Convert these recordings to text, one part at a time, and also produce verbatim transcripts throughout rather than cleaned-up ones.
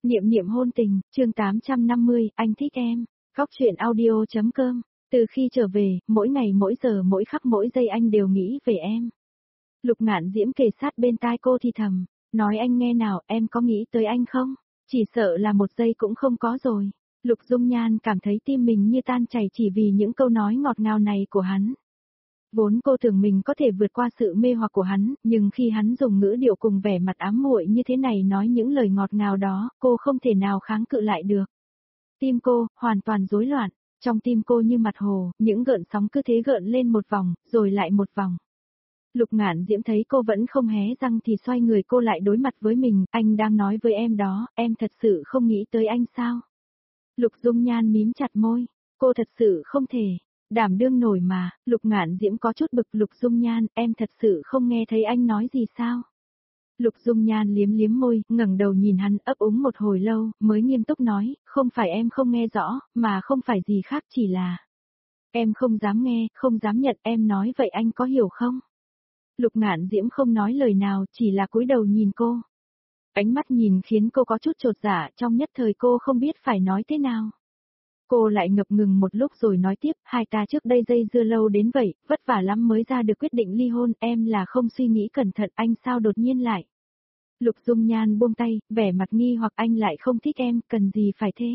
Niệm niệm hôn tình, chương tám trăm năm mươi, anh thích em. Góc truyện audio.com. Từ khi trở về, mỗi ngày mỗi giờ mỗi khắc mỗi giây anh đều nghĩ về em. Lục Ngạn Diễm kề sát bên tai cô thì thầm, nói anh nghe nào, em có nghĩ tới anh không? Chỉ sợ là một giây cũng không có rồi. Lục Dung Nhan cảm thấy tim mình như tan chảy chỉ vì những câu nói ngọt ngào này của hắn. Vốn cô tưởng mình có thể vượt qua sự mê hoặc của hắn, nhưng khi hắn dùng ngữ điệu cùng vẻ mặt ám muội như thế này nói những lời ngọt ngào đó, cô không thể nào kháng cự lại được. Tim cô, hoàn toàn rối loạn, trong tim cô như mặt hồ, những gợn sóng cứ thế gợn lên một vòng, rồi lại một vòng. Lục Ngạn Diễm thấy cô vẫn không hé răng thì xoay người cô lại đối mặt với mình, anh đang nói với em đó, em thật sự không nghĩ tới anh sao? Lục Dung Nhan mím chặt môi, cô thật sự không thể. Đảm đương nổi mà, Lục Ngạn Diễm có chút bực. Lục Dung Nhan, em thật sự không nghe thấy anh nói gì sao? Lục Dung Nhan liếm liếm môi, ngẩng đầu nhìn hắn ấp úng một hồi lâu, mới nghiêm túc nói, không phải em không nghe rõ, mà không phải gì khác chỉ là em không dám nghe, không dám nhận, em nói vậy anh có hiểu không? Lục Ngạn Diễm không nói lời nào, chỉ là cúi đầu nhìn cô. Ánh mắt nhìn khiến cô có chút chột dạ, trong nhất thời cô không biết phải nói thế nào. Cô lại ngập ngừng một lúc rồi nói tiếp, hai ta trước đây dây dưa lâu đến vậy, vất vả lắm mới ra được quyết định ly hôn, em là không suy nghĩ cẩn thận, anh sao đột nhiên lại. Lục Dung Nhan buông tay, vẻ mặt nghi hoặc anh lại không thích em, cần gì phải thế?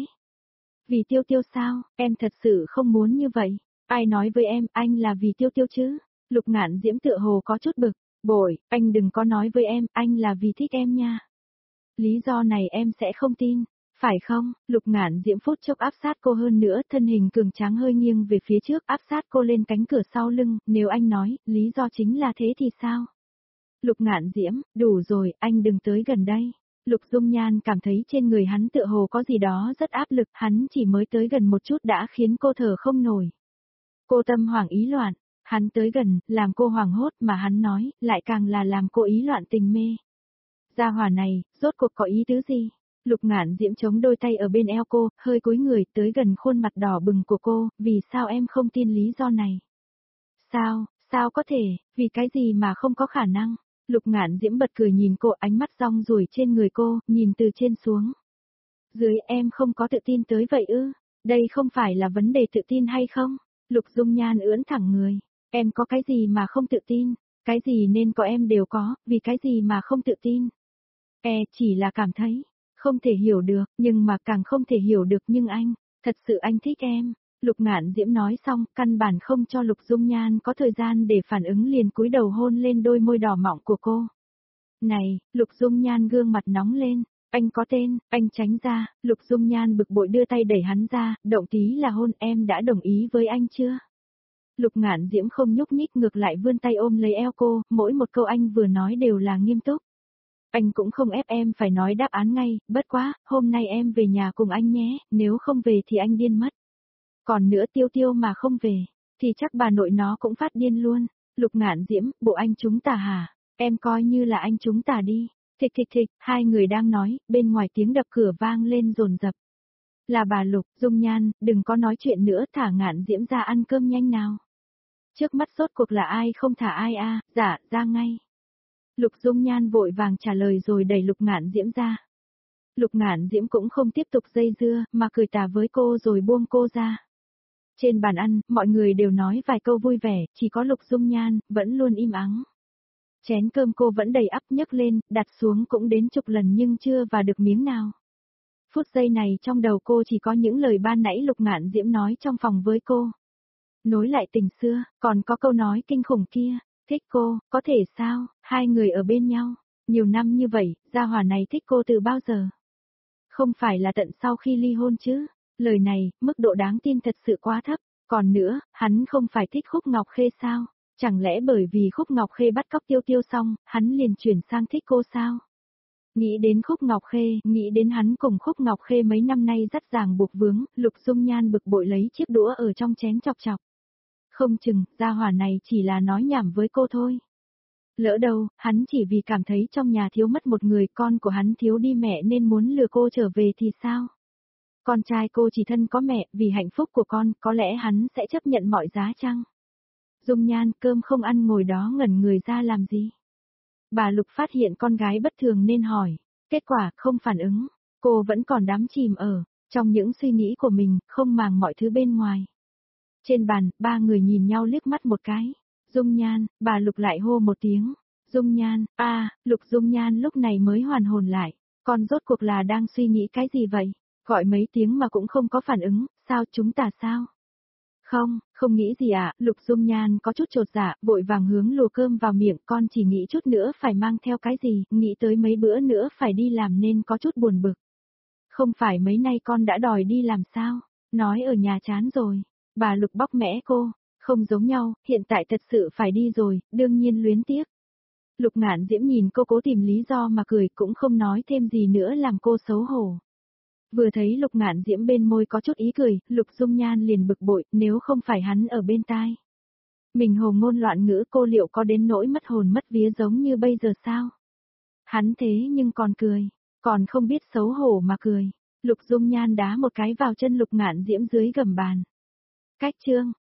Vì Tiêu Tiêu sao, em thật sự không muốn như vậy, ai nói với em, anh là vì Tiêu Tiêu chứ? Lục Ngạn Diễm tựa hồ có chút bực, bội, anh đừng có nói với em, anh là vì thích em nha. Lý do này em sẽ không tin. Phải không? Lục Ngạn Diễm phút chốc áp sát cô hơn nữa, thân hình cường tráng hơi nghiêng về phía trước, áp sát cô lên cánh cửa sau lưng, nếu anh nói, lý do chính là thế thì sao? Lục Ngạn Diễm, đủ rồi, anh đừng tới gần đây. Lục Dung Nhan cảm thấy trên người hắn tựa hồ có gì đó rất áp lực, hắn chỉ mới tới gần một chút đã khiến cô thở không nổi. Cô tâm hoảng ý loạn, hắn tới gần, làm cô hoảng hốt mà hắn nói, lại càng là làm cô ý loạn tình mê. Gia hỏa này, rốt cuộc có ý tứ gì? Lục Ngạn Diễm chống đôi tay ở bên eo cô, hơi cúi người tới gần khuôn mặt đỏ bừng của cô, vì sao em không tin lý do này? Sao, sao có thể, vì cái gì mà không có khả năng? Lục Ngạn Diễm bật cười nhìn cô, ánh mắt rong ruổi trên người cô, nhìn từ trên xuống. Dưới em không có tự tin tới vậy ư? Đây không phải là vấn đề tự tin hay không? Lục Dung Nhan ưỡn thẳng người, em có cái gì mà không tự tin? Cái gì nên có em đều có, vì cái gì mà không tự tin? E chỉ là cảm thấy. Không thể hiểu được, nhưng mà càng không thể hiểu được nhưng anh, thật sự anh thích em. Lục Ngạn Diễm nói xong, căn bản không cho Lục Dung Nhan có thời gian để phản ứng liền cúi đầu hôn lên đôi môi đỏ mọng của cô. Này, Lục Dung Nhan gương mặt nóng lên, anh có tên, anh tránh ra, Lục Dung Nhan bực bội đưa tay đẩy hắn ra, động tí là hôn, em đã đồng ý với anh chưa? Lục Ngạn Diễm không nhúc nhích ngược lại vươn tay ôm lấy eo cô, mỗi một câu anh vừa nói đều là nghiêm túc. Anh cũng không ép em phải nói đáp án ngay, bất quá, hôm nay em về nhà cùng anh nhé, nếu không về thì anh điên mất. Còn nữa Tiêu Tiêu mà không về, thì chắc bà nội nó cũng phát điên luôn. Lục Ngạn Diễm, bộ anh chúng ta hả? Em coi như là anh chúng ta đi. Thịch thịch thịch, hai người đang nói, bên ngoài tiếng đập cửa vang lên dồn dập. Là bà Lục, Dung Nhan, đừng có nói chuyện nữa, thả Ngạn Diễm ra ăn cơm nhanh nào. Trước mắt rốt cuộc là ai không thả ai a? À, dạ, ra ngay. Lục Dung Nhan vội vàng trả lời rồi đẩy Lục Ngạn Diễm ra. Lục Ngạn Diễm cũng không tiếp tục dây dưa, mà cười tà với cô rồi buông cô ra. Trên bàn ăn, mọi người đều nói vài câu vui vẻ, chỉ có Lục Dung Nhan, vẫn luôn im ắng. Chén cơm cô vẫn đầy ắp nhấc lên, đặt xuống cũng đến chục lần nhưng chưa vào được miếng nào. Phút giây này trong đầu cô chỉ có những lời ban nãy Lục Ngạn Diễm nói trong phòng với cô. Nối lại tình xưa, còn có câu nói kinh khủng kia. Thích cô, có thể sao, hai người ở bên nhau, nhiều năm như vậy, gia hỏa này thích cô từ bao giờ? Không phải là tận sau khi ly hôn chứ, lời này, mức độ đáng tin thật sự quá thấp, còn nữa, hắn không phải thích Khúc Ngọc Khê sao? Chẳng lẽ bởi vì Khúc Ngọc Khê bắt cóc Tiêu Tiêu xong, hắn liền chuyển sang thích cô sao? Nghĩ đến Khúc Ngọc Khê, nghĩ đến hắn cùng Khúc Ngọc Khê mấy năm nay dắt ràng buộc vướng, Lục Dung Nhan bực bội lấy chiếc đũa ở trong chén chọc chọc. Không chừng, gia hỏa này chỉ là nói nhảm với cô thôi. Lỡ đâu, hắn chỉ vì cảm thấy trong nhà thiếu mất một người, con của hắn thiếu đi mẹ nên muốn lừa cô trở về thì sao? Con trai cô chỉ thân có mẹ, vì hạnh phúc của con, có lẽ hắn sẽ chấp nhận mọi giá chăng? Dung Nhan, cơm không ăn ngồi đó ngẩn người ra làm gì? Bà Lục phát hiện con gái bất thường nên hỏi, kết quả không phản ứng. Cô vẫn còn đắm chìm ở, trong những suy nghĩ của mình, không màng mọi thứ bên ngoài. Trên bàn, ba người nhìn nhau liếc mắt một cái. Dung Nhan, bà Lục lại hô một tiếng. Dung Nhan, a à, Lục Dung Nhan lúc này mới hoàn hồn lại. Con rốt cuộc là đang suy nghĩ cái gì vậy? Gọi mấy tiếng mà cũng không có phản ứng, sao chúng ta sao? Không, không nghĩ gì ạ, à? Lục Dung Nhan có chút chột dạ, vội vàng hướng lùa cơm vào miệng, con chỉ nghĩ chút nữa phải mang theo cái gì, nghĩ tới mấy bữa nữa phải đi làm nên có chút buồn bực. Không phải mấy nay con đã đòi đi làm sao? Nói ở nhà chán rồi. Bà Lục bóc mẽ cô, không giống nhau, hiện tại thật sự phải đi rồi, đương nhiên luyến tiếc. Lục Ngạn Diễm nhìn cô cố tìm lý do mà cười cũng không nói thêm gì nữa làm cô xấu hổ. Vừa thấy Lục Ngạn Diễm bên môi có chút ý cười, Lục Dung Nhan liền bực bội, nếu không phải hắn ở bên tai. Mình hồ ngôn loạn ngữ cô liệu có đến nỗi mất hồn mất vía giống như bây giờ sao? Hắn thế nhưng còn cười, còn không biết xấu hổ mà cười. Lục Dung Nhan đá một cái vào chân Lục Ngạn Diễm dưới gầm bàn. Cách chương